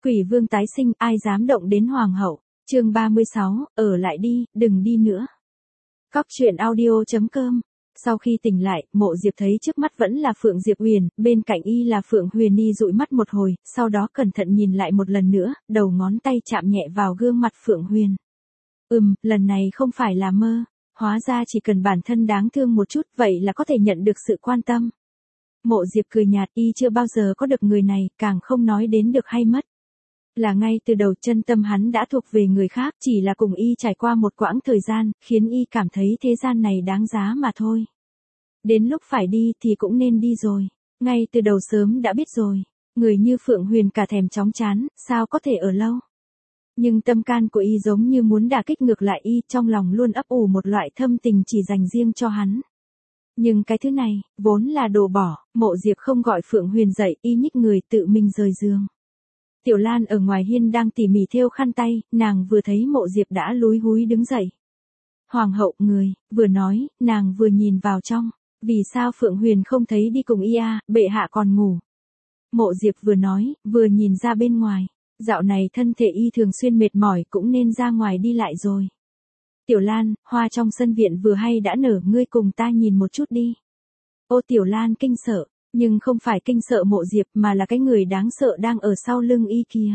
Quỷ vương tái sinh, ai dám động đến hoàng hậu. Chương 36, ở lại đi, đừng đi nữa. Cóc truyện audio.com. Sau khi tỉnh lại, Mộ Diệp thấy trước mắt vẫn là Phượng Diệp Huyền, bên cạnh y là Phượng Huyền Ni dụi mắt một hồi, sau đó cẩn thận nhìn lại một lần nữa, đầu ngón tay chạm nhẹ vào gương mặt Phượng Huyền. Lần này không phải là mơ, hóa ra chỉ cần bản thân đáng thương một chút vậy là có thể nhận được sự quan tâm. Mộ Diệp cười nhạt, y chưa bao giờ có được người này, càng không nói đến được hay mất. Là ngay từ đầu chân tâm hắn đã thuộc về người khác, chỉ là cùng y trải qua một quãng thời gian, khiến y cảm thấy thế gian này đáng giá mà thôi. Đến lúc phải đi thì cũng nên đi rồi, ngay từ đầu sớm đã biết rồi, người như Phượng Huyền cả thèm chóng chán, sao có thể ở lâu. Nhưng tâm can của y giống như muốn đả kích ngược lại y, trong lòng luôn ấp ủ một loại thâm tình chỉ dành riêng cho hắn. Nhưng cái thứ này, vốn là đồ bỏ, Mộ Diệp không gọi Phượng Huyền dậy, y nhích người tự mình rời giường. Tiểu Lan ở ngoài hiên đang tỉ mỉ thêu khăn tay, nàng vừa thấy Mộ Diệp đã lúi húi đứng dậy. Hoàng hậu, người, vừa nói, nàng vừa nhìn vào trong, vì sao Phượng Huyền không thấy đi cùng y à, bệ hạ còn ngủ. Mộ Diệp vừa nói, vừa nhìn ra bên ngoài, dạo này thân thể y thường xuyên mệt mỏi cũng nên ra ngoài đi lại rồi. Tiểu Lan, hoa trong sân viện vừa hay đã nở, ngươi cùng ta nhìn một chút đi. Ô Tiểu Lan kinh sợ, nhưng không phải kinh sợ Mộ Diệp mà là cái người đáng sợ đang ở sau lưng y kia.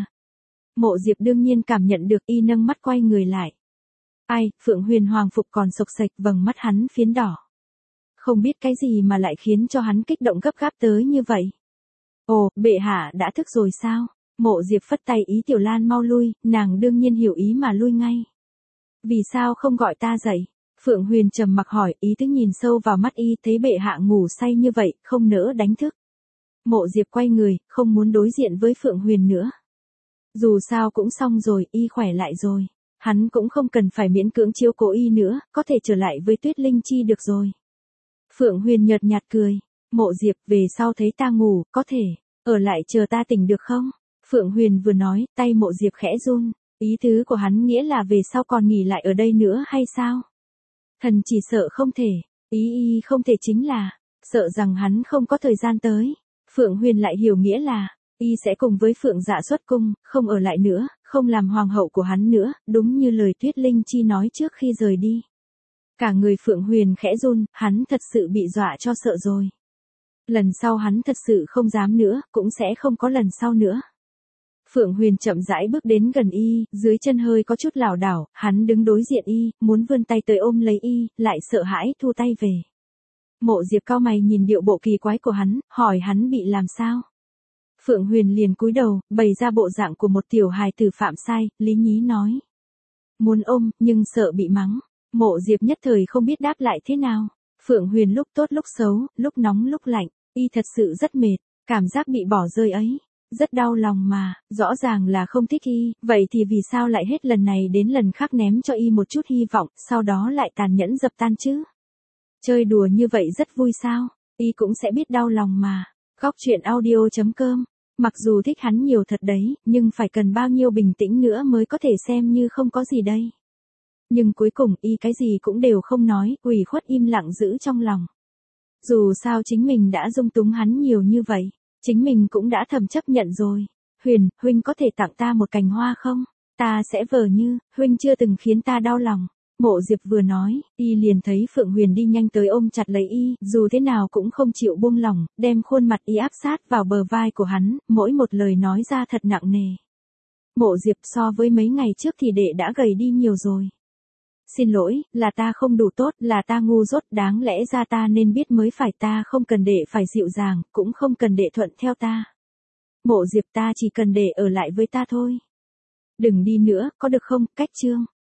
Mộ Diệp đương nhiên cảm nhận được, y nâng mắt quay người lại. Ai, Phượng Huyền hoàng phục còn sộc sạch, vầng mắt hắn phiến đỏ. Không biết cái gì mà lại khiến cho hắn kích động gấp gáp tới như vậy. Ồ, bệ hạ đã thức rồi sao? Mộ Diệp phất tay ý Tiểu Lan mau lui, nàng đương nhiên hiểu ý mà lui ngay. Vì sao không gọi ta dậy? Phượng Huyền trầm mặc hỏi, ý tứ nhìn sâu vào mắt y, thấy bệ hạ ngủ say như vậy, không nỡ đánh thức. Mộ Diệp quay người, không muốn đối diện với Phượng Huyền nữa. Dù sao cũng xong rồi, y khỏe lại rồi. Hắn cũng không cần phải miễn cưỡng chiếu cố y nữa, có thể trở lại với Tuyết Linh Chi được rồi. Phượng Huyền nhợt nhạt cười. Mộ Diệp, về sau thấy ta ngủ, có thể ở lại chờ ta tỉnh được không? Phượng Huyền vừa nói, tay Mộ Diệp khẽ run. Ý tứ của hắn nghĩa là về sau còn nghỉ lại ở đây nữa hay sao? Thần chỉ sợ không thể, ý y không thể chính là, sợ rằng hắn không có thời gian tới. Phượng Huyền lại hiểu nghĩa là, y sẽ cùng với Phượng Dạ xuất cung, không ở lại nữa, không làm hoàng hậu của hắn nữa, đúng như lời Tuyết Linh Chi nói trước khi rời đi. Cả người Phượng Huyền khẽ run, hắn thật sự bị dọa cho sợ rồi. Lần sau hắn thật sự không dám nữa, cũng sẽ không có lần sau nữa. Phượng Huyền chậm rãi bước đến gần y, dưới chân hơi có chút lảo đảo, hắn đứng đối diện y, muốn vươn tay tới ôm lấy y, lại sợ hãi thu tay về. Mộ Diệp cau mày nhìn điệu bộ kỳ quái của hắn, hỏi hắn bị làm sao. Phượng Huyền liền cúi đầu, bày ra bộ dạng của một tiểu hài tử phạm sai, lý nhí nói. Muốn ôm, nhưng sợ bị mắng. Mộ Diệp nhất thời không biết đáp lại thế nào. Phượng Huyền lúc tốt lúc xấu, lúc nóng lúc lạnh, y thật sự rất mệt, cảm giác bị bỏ rơi ấy. Rất đau lòng mà, rõ ràng là không thích y, vậy thì vì sao lại hết lần này đến lần khác ném cho y một chút hy vọng, sau đó lại tàn nhẫn dập tan chứ? Chơi đùa như vậy rất vui sao, y cũng sẽ biết đau lòng mà. Cóc truyện audio.com. Mặc dù thích hắn nhiều thật đấy, nhưng phải cần bao nhiêu bình tĩnh nữa mới có thể xem như không có gì đây. Nhưng cuối cùng y cái gì cũng đều không nói, ủy khuất im lặng giữ trong lòng. Dù sao chính mình đã dung túng hắn nhiều như vậy. Chính mình cũng đã thầm chấp nhận rồi. Huyền, huynh có thể tặng ta một cành hoa không? Ta sẽ vờ như, huynh chưa từng khiến ta đau lòng. Mộ Diệp vừa nói, y liền thấy Phượng Huyền đi nhanh tới ôm chặt lấy y, dù thế nào cũng không chịu buông lỏng, đem khuôn mặt y áp sát vào bờ vai của hắn, mỗi một lời nói ra thật nặng nề. Mộ Diệp, so với mấy ngày trước thì đệ đã gầy đi nhiều rồi. Xin lỗi, là ta không đủ tốt, là ta ngu dốt, đáng lẽ ra ta nên biết mới phải, ta không cần đệ phải dịu dàng, cũng không cần đệ thuận theo ta. Mộ Diệp, ta chỉ cần đệ ở lại với ta thôi. Đừng đi nữa, có được không? Cách chương.